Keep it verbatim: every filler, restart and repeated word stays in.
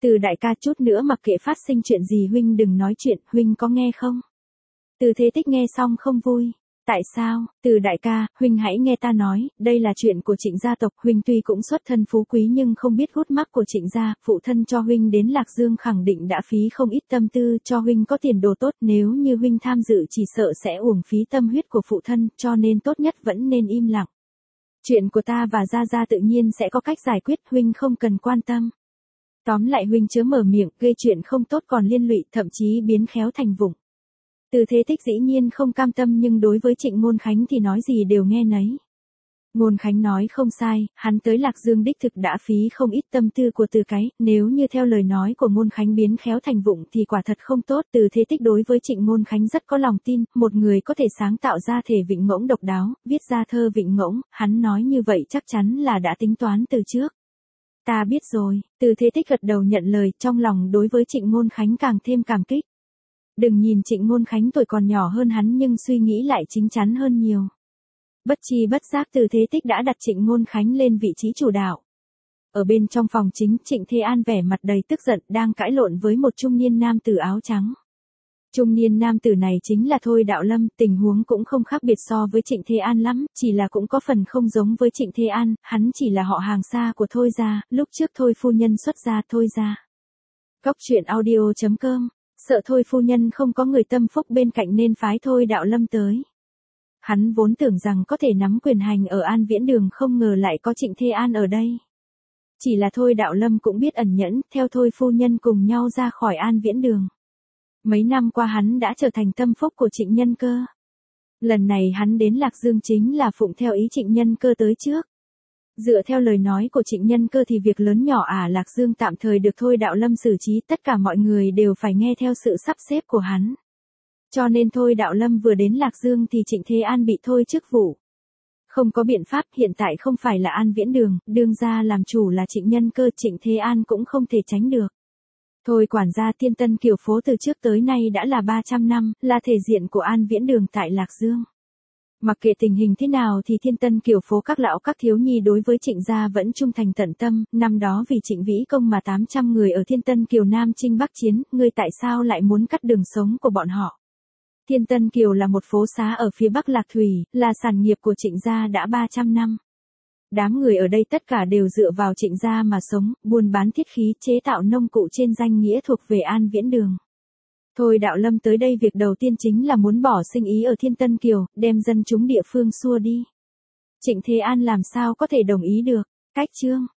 Từ đại ca, chút nữa mặc kệ phát sinh chuyện gì huynh đừng nói chuyện, huynh có nghe không? Từ Thế Tích nghe xong không vui. Tại sao? Từ đại ca, huynh hãy nghe ta nói, đây là chuyện của Trịnh gia tộc, huynh tuy cũng xuất thân phú quý nhưng không biết gút mắc của Trịnh gia, phụ thân cho huynh đến Lạc Dương khẳng định đã phí không ít tâm tư cho huynh có tiền đồ tốt, nếu như huynh tham dự chỉ sợ sẽ uổng phí tâm huyết của phụ thân, cho nên tốt nhất vẫn nên im lặng. Chuyện của ta và Gia Gia tự nhiên sẽ có cách giải quyết, huynh không cần quan tâm. Tóm lại huynh chớ mở miệng, gây chuyện không tốt còn liên lụy, thậm chí biến khéo thành vụng. Từ Thế Tích dĩ nhiên không cam tâm nhưng đối với Trịnh Ngôn Khánh thì nói gì đều nghe nấy. Ngôn Khánh nói không sai, hắn tới Lạc Dương đích thực đã phí không ít tâm tư của Từ cái, nếu như theo lời nói của Ngôn Khánh biến khéo thành vụng thì quả thật không tốt. Từ Thế Tích đối với Trịnh Ngôn Khánh rất có lòng tin, một người có thể sáng tạo ra thể vịnh ngỗng độc đáo, viết ra thơ vịnh ngỗng, hắn nói như vậy chắc chắn là đã tính toán từ trước. Ta biết rồi, Từ Thế Tích gật đầu nhận lời, trong lòng đối với Trịnh Ngôn Khánh càng thêm cảm kích. Đừng nhìn Trịnh Ngôn Khánh tuổi còn nhỏ hơn hắn nhưng suy nghĩ lại chín chắn hơn nhiều. Bất chi bất giác Từ Thế Tích đã đặt Trịnh Ngôn Khánh lên vị trí chủ đạo. Ở bên trong phòng chính, Trịnh Thế An vẻ mặt đầy tức giận đang cãi lộn với một trung niên nam tử áo trắng. Trung niên nam tử này chính là Thôi Đạo Lâm, tình huống cũng không khác biệt so với Trịnh Thế An lắm, chỉ là cũng có phần không giống với Trịnh Thế An, hắn chỉ là họ hàng xa của Thôi gia, lúc trước Thôi phu nhân xuất gia Thôi gia. Góc truyện audio chấm com, sợ Thôi phu nhân không có người tâm phúc bên cạnh nên phái Thôi Đạo Lâm tới. Hắn vốn tưởng rằng có thể nắm quyền hành ở An Viễn Đường không ngờ lại có Trịnh Thế An ở đây. Chỉ là Thôi Đạo Lâm cũng biết ẩn nhẫn, theo Thôi phu nhân cùng nhau ra khỏi An Viễn Đường. Mấy năm qua hắn đã trở thành tâm phúc của Trịnh Nhân Cơ. Lần này hắn đến Lạc Dương chính là phụng theo ý Trịnh Nhân Cơ tới trước. Dựa theo lời nói của Trịnh Nhân Cơ thì việc lớn nhỏ à Lạc Dương tạm thời được Thôi Đạo Lâm xử trí, tất cả mọi người đều phải nghe theo sự sắp xếp của hắn. Cho nên Thôi Đạo Lâm vừa đến Lạc Dương thì Trịnh Thế An bị thôi chức vụ. Không có biện pháp, hiện tại không phải là An Viễn Đường, đương ra làm chủ là Trịnh Nhân Cơ, Trịnh Thế An cũng không thể tránh được. Thôi quản gia Thiên Tân Kiều phố từ trước tới nay đã là ba trăm năm, là thể diện của An Viễn Đường tại Lạc Dương. Mặc kệ tình hình thế nào thì Thiên Tân Kiều phố các lão các thiếu nhi đối với Trịnh gia vẫn trung thành tận tâm, năm đó vì Trịnh Vĩ Công mà tám trăm người ở Thiên Tân Kiều Nam chinh Bắc chiến, ngươi tại sao lại muốn cắt đường sống của bọn họ? Thiên Tân Kiều là một phố xá ở phía Bắc Lạc Thủy, là sản nghiệp của Trịnh gia đã ba trăm năm. Đám người ở đây tất cả đều dựa vào Trịnh gia mà sống, buôn bán thiết khí, chế tạo nông cụ trên danh nghĩa thuộc về An Viễn Đường. Thôi Đạo Lâm tới đây việc đầu tiên chính là muốn bỏ sinh ý ở Thiên Tân Kiều, đem dân chúng địa phương xua đi. Trịnh Thế An làm sao có thể đồng ý được? Cách chương